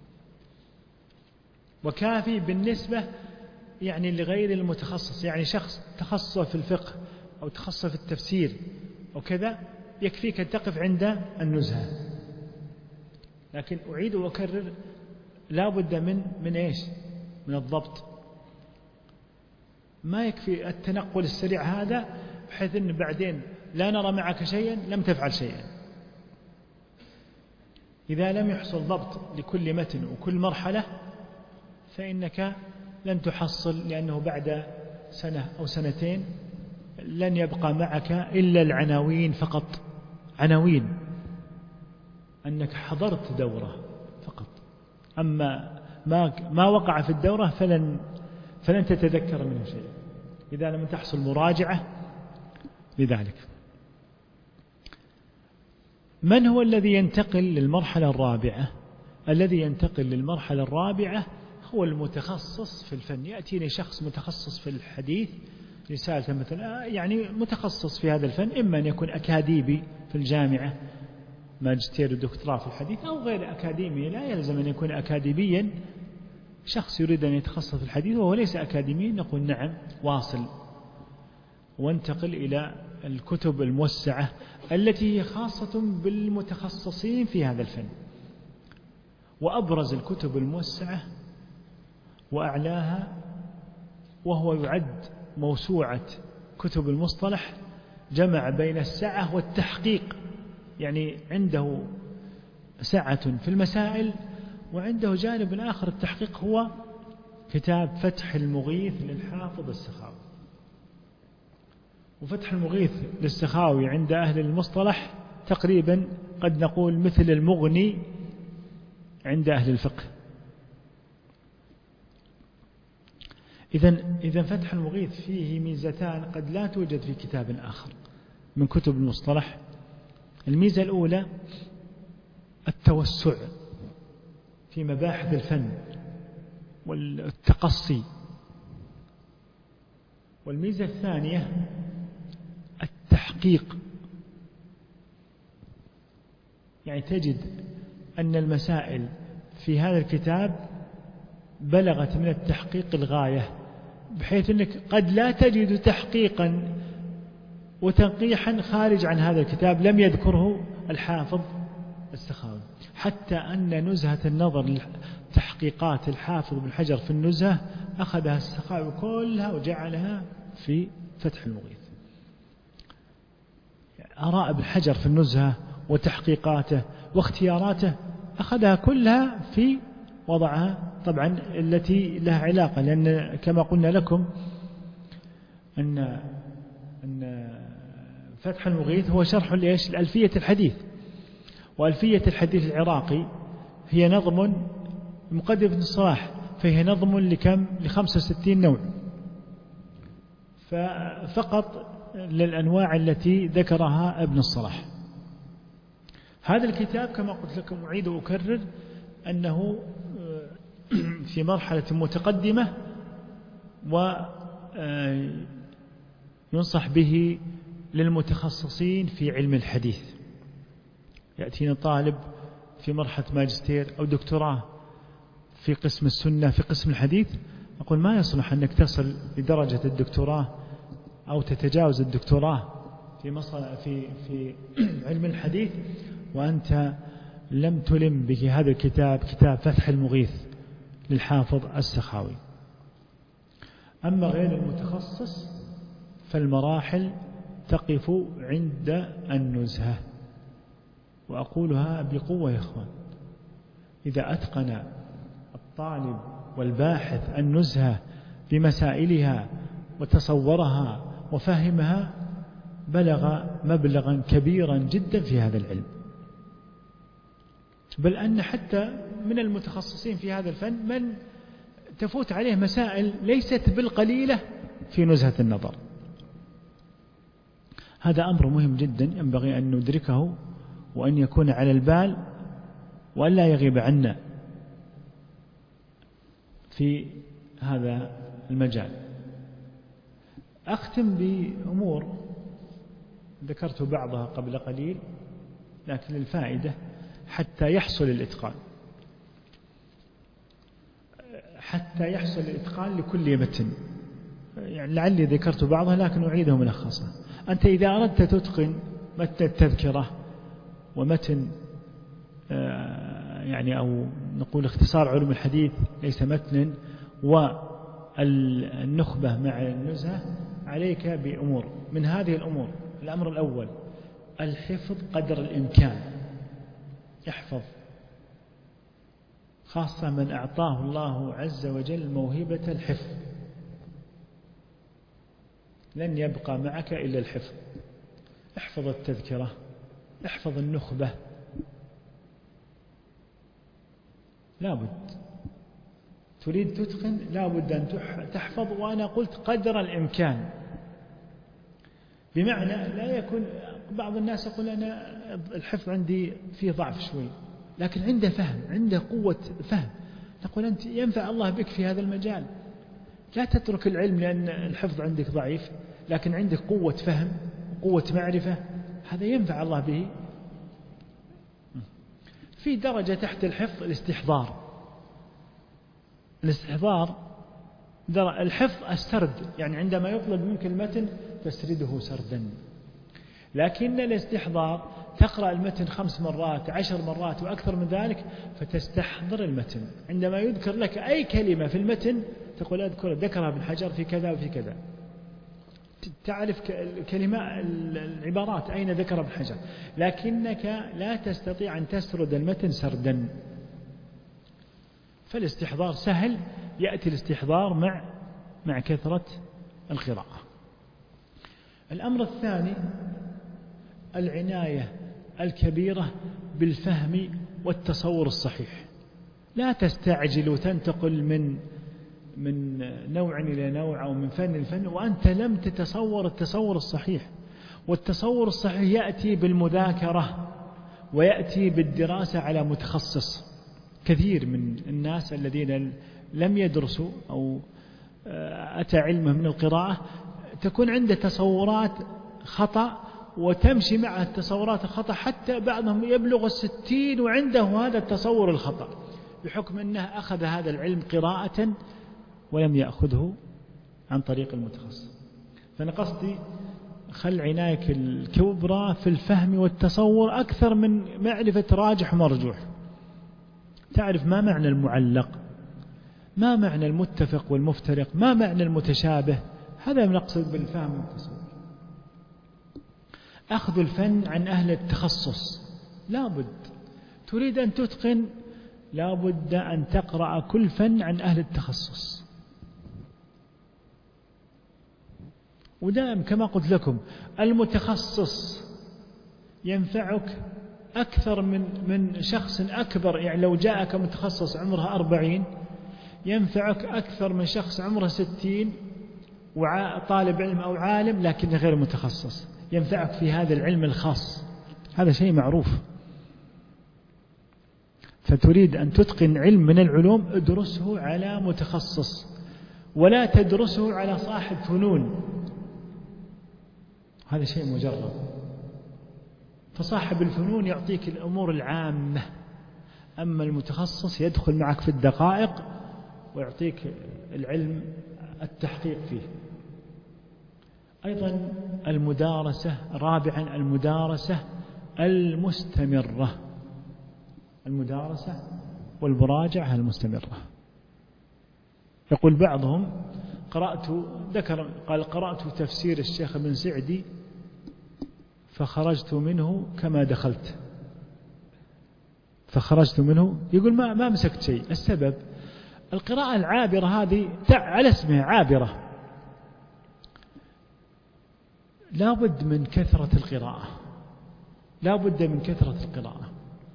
وكافي بالنسبة يعني لغير المتخصص، يعني شخص تخصص في الفقه أو تخصص في التفسير وكذا يكفيك أن تقف عند النزهة. لكن أعيد وأكرر لا بد من إيش؟ من الضبط. ما يكفي التنقل السريع هذا بحيث أن بعدين لا نرى معك شيئا لم تفعل شيئا. إذا لم يحصل ضبط لكل متن وكل مرحلة فإنك لن تحصل، لأنه بعد سنة أو سنتين لن يبقى معك إلا العناوين فقط، عناوين أنك حضرت دورة فقط، أما ما وقع في الدورة فلن تتذكر منه شيء إذا لم تحصل مراجعة لذلك. من هو الذي ينتقل للمرحلة الرابعة؟ الذي ينتقل للمرحلة الرابعة هو المتخصص في الفن. يأتيني شخص متخصص في الحديث، رسالة مثلا يعني متخصص في هذا الفن، إما أن يكون أكاديمي في الجامعة ماجستير ودكتوراه في الحديث، أو غير أكاديمي، لا يلزم أن يكون أكاديميا. شخص يريد أن يتخصص في الحديث وهو ليس أكاديميا، نقول نعم واصل وانتقل إلى الكتب الموسعة التي هي خاصة بالمتخصصين في هذا الفن. وأبرز الكتب الموسعة وأعلاها وهو يعد موسوعة كتب المصطلح، جمع بين السعة والتحقيق، يعني عنده سعة في المسائل وعنده جانب آخر التحقيق، هو كتاب فتح المغيث للحافظ السخاوي. وفتح المغيث للسخاوي عند أهل المصطلح تقريبا قد نقول مثل المغني عند أهل الفقه. إذن فتح المغيث فيه ميزتان قد لا توجد في كتاب آخر من كتب المصطلح. الميزة الأولى التوسع في مباحث الفن والتقصي، والميزة الثانية التحقيق، يعني تجد أن المسائل في هذا الكتاب بلغت من التحقيق الغاية، بحيث أنك قد لا تجد تحقيقا وتنقيحا خارج عن هذا الكتاب لم يذكره الحافظ السخاوي. حتى أن نزهة النظر لتحقيقات الحافظ بن حجر في النزهة أخذها السخاوي كلها وجعلها في فتح المغيث. آراء ابن حجر في النزهة وتحقيقاته واختياراته أخذها كلها في وضعها، طبعا التي لها علاقة، لأن كما قلنا لكم أن فتح المغيث هو شرح لألفية الحديث، وألفية الحديث العراقي هي نظم مقدمة ابن الصلاح، فهي نظم ل65 نوع، فقط للأنواع التي ذكرها ابن الصلاح. هذا الكتاب كما قلت لكم أعيد وأكرر أنه في مرحلة متقدمة، وينصح به للمتخصصين في علم الحديث. يأتينا طالب في مرحلة ماجستير أو دكتوراه في قسم السنة في قسم الحديث، أقول ما يصلح أنك تصل لدرجة الدكتوراه أو تتجاوز الدكتوراه في علم الحديث وأنت لم تلم به هذا الكتاب، كتاب فتح المغيث للحافظ السخاوي. أما غير المتخصص فالمراحل تقف عند النزهة، وأقولها بقوة يا إخوان، إذا أتقن الطالب والباحث النزهة بمسائلها وتصورها وفهمها بلغ مبلغا كبيرا جدا في هذا العلم. بل أن حتى من المتخصصين في هذا الفن من تفوت عليه مسائل ليست بالقليلة في نزهة النظر. هذا أمر مهم جدا ينبغي أن ندركه وأن يكون على البال وأن لا يغيب عنا في هذا المجال. أختم بأمور ذكرت بعضها قبل قليل لكن للفائدة حتى يحصل الإتقان، حتى يحصل الإتقان لكل متن. يعني لعلي ذكرت بعضها لكن أعيده ملخصا. أنت إذا أردت تتقن متن التذكرة ومتن يعني أو نقول اختصار علوم الحديث ليس متنا، والنخبة مع النزهة، عليك بأمور من هذه الأمور. الأمر الأول الحفظ قدر الإمكان، احفظ، خاصة من أعطاه الله عز وجل موهبة الحفظ. لن يبقى معك إلا الحفظ. احفظ التذكرة، احفظ النخبة، لابد. تريد تتقن لابد أن تحفظ، وأنا قلت قدر الإمكان، بمعنى لا يكون بعض الناس يقول أنا الحفظ عندي فيه ضعف شوي، لكن عنده فهم، عنده قوة فهم، نقول أنت ينفع الله بك في هذا المجال. لا تترك العلم لأن الحفظ عندك ضعيف، لكن عندك قوة فهم وقوة معرفة، هذا ينفع الله به. في درجة تحت الحفظ الاستحضار. الحفظ السرد، يعني عندما يطلب منك المتن تسرده سردا. لكن الاستحضار تقرأ المتن 5 مرات 10 مرات وأكثر من ذلك، فتستحضر المتن. عندما يذكر لك أي كلمة في المتن تقول ذكرها ابن حجر في كذا وفي كذا، تعرف الكلمات العبارات أين ذكر ابن حجر، لكنك لا تستطيع أن تسرد المتن سردا. فالاستحضار سهل، يأتي الاستحضار مع كثرة القراءة. الأمر الثاني العناية الكبيرة بالفهم والتصور الصحيح. لا تستعجل وتنتقل من نوع إلى نوع أو من فن لفن وأنت لم تتصور التصور الصحيح. والتصور الصحيح يأتي بالمذاكرة ويأتي بالدراسة على متخصص. كثير من الناس الذين لم يدرسوا أو أتى علمه من القراءة تكون عنده تصورات خطأ، وتمشي مع التصورات الخطأ حتى بعضهم يبلغ 60 وعنده هذا التصور الخطأ، بحكم أنه أخذ هذا العلم قراءة ولم يأخذه عن طريق المتخصص. فأنا قصدي خل عناية الكبرى في الفهم والتصور أكثر من معرفة راجح ومرجوح. تعرف ما معنى المعلق، ما معنى المتفق والمفترق، ما معنى المتشابه، هذا نقصد بالفهم والتصور. أخذ الفن عن أهل التخصص لابد. تريد أن تتقن لابد أن تقرأ كل فن عن أهل التخصص. ودائما كما قلت لكم المتخصص ينفعك أكثر من شخص أكبر. يعني لو جاءك متخصص عمره 40 ينفعك أكثر من شخص عمره 60 وطالب علم أو عالم لكن غير متخصص. ينفعك في هذا العلم الخاص، هذا شيء معروف. فتريد أن تتقن علم من العلوم ادرسه على متخصص، ولا تدرسه على صاحب فنون، هذا شيء مجرد. فصاحب الفنون يعطيك الأمور العامة، أما المتخصص يدخل معك في الدقائق ويعطيك العلم التحقيق فيه. أيضا المدارسة، رابعا المدارسة المستمرة، المدارسة والمراجعة المستمرة. يقول بعضهم قرأت تفسير الشيخ ابن سعدي فخرجت منه كما دخلت. فخرجت منه يقول ما مسكت شيء. السبب القراءة العابرة هذه على اسمها عابرة، لا بد من كثرة القراءة، لا بد من كثرة القراءة.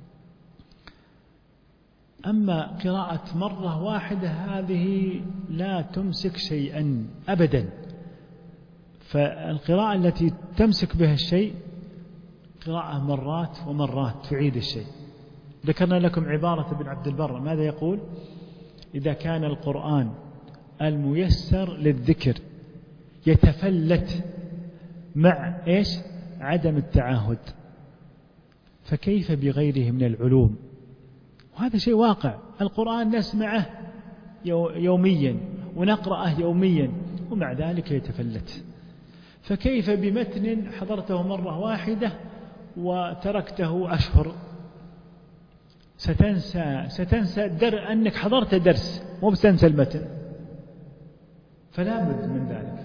أما قراءة مرة واحدة هذه لا تمسك شيئا أبدا. فالقراءة التي تمسك بها الشيء قراءة مرات ومرات تعيد الشيء. ذكرنا لكم عبارة ابن عبد البر، ماذا يقول؟ إذا كان القرآن الميسر للذكر يتفلت مع عدم التعاهد، فكيف بغيره من العلوم؟ وهذا شيء واقع. القرآن نسمعه يوميا ونقرأه يوميا ومع ذلك يتفلت، فكيف بمتن حضرته مرة واحدة وتركته أشهر؟ ستنسى أنك حضرت درس، مو بتنسى المتن. فلا بد من ذلك.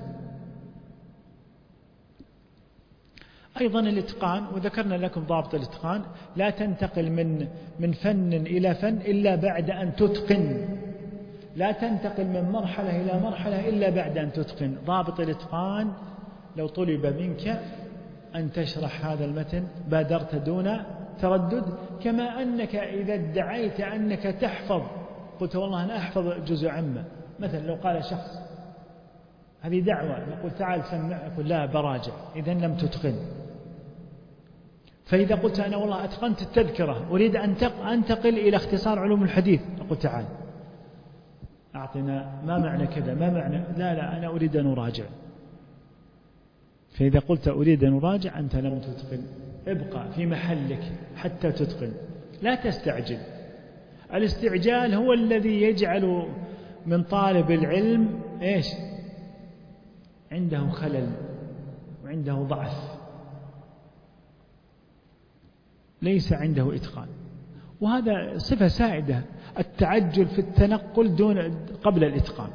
أيضا الإتقان، وذكرنا لكم ضابط الإتقان، لا تنتقل من فن إلى فن إلا بعد أن تتقن، لا تنتقل من مرحلة إلى مرحلة إلا بعد أن تتقن. ضابط الإتقان لو طلب منك أن تشرح هذا المتن بادرت دون تردد، كما أنك إذا ادعيت أنك تحفظ، قلت والله أنا أحفظ جزء عامة، مثلا لو قال شخص هذه دعوة، يقول تعال سمع، يقول لا براجع، إذن لم تتقن. فإذا قلت أنا والله أتقنت التذكرة أريد أن أنتقل إلى اختصار علوم الحديث، أقول تعال أعطنا ما معنى كذا، ما معنى، لا أنا أريد أن أراجع. فإذا قلت أريد أن أراجع أنت لم تتقن، ابقى في محلك حتى تتقن، لا تستعجل. الاستعجال هو الذي يجعل من طالب العلم إيش؟ عنده خلل وعنده ضعف، ليس عنده إتقان، وهذا صفة سائدة، التعجل في التنقل قبل الإتقان.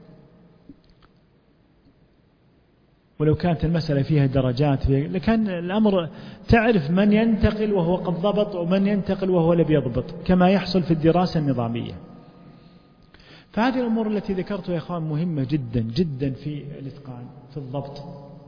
ولو كانت المسألة فيها درجات لكان الأمر تعرف من ينتقل وهو قد ضبط ومن ينتقل وهو لم يضبط، كما يحصل في الدراسة النظامية. فهذه الأمور التي ذكرتها يا إخوان مهمة جدا جدا في الإتقان، في الضبط.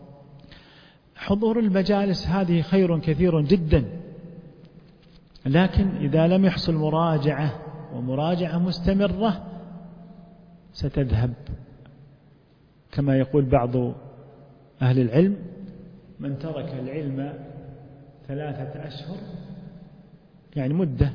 حضور المجالس هذه خير كثير جدا، لكن إذا لم يحصل مراجعة ومراجعة مستمرة ستذهب. كما يقول بعض أهل العلم: من ترك العلم 3 أشهر، يعني مدة،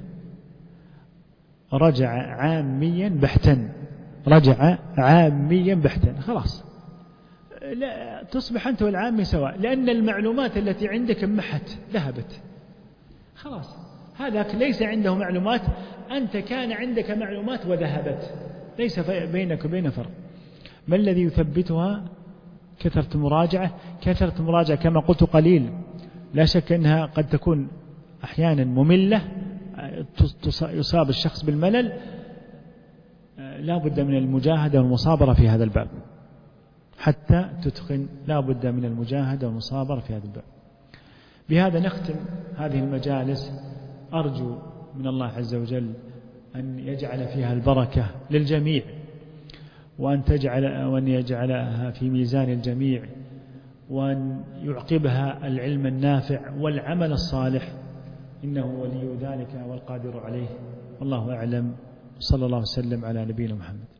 رجع عاميا بحتا، رجع عاميا بحتا، خلاص لا تصبح أنت والعامي سواء، لأن المعلومات التي عندك محت ذهبت، خلاص هذاك ليس عنده معلومات، أنت كان عندك معلومات وذهبت، ليس بينك وبين فرق. ما الذي يثبتها؟ كثرة مراجعة كما قلت قليل، لا شك أنها قد تكون أحيانا مملة، يصاب الشخص بالملل، لا بد من المجاهدة والمصابرة في هذا الباب حتى تتقن، لا بد من المجاهدة والمصابرة في هذا الباب. بهذا نختم هذه المجالس، أرجو من الله عز وجل أن يجعل فيها البركة للجميع، وأن يجعلها في ميزان الجميع، وأن يعقبها العلم النافع والعمل الصالح، إنه ولي ذلك والقادر عليه. والله أعلم، صلى الله وسلم على نبينا محمد.